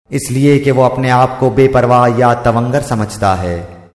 इसलिए कि वो अपने आप को बेपरवाह या तवंगर समझता है।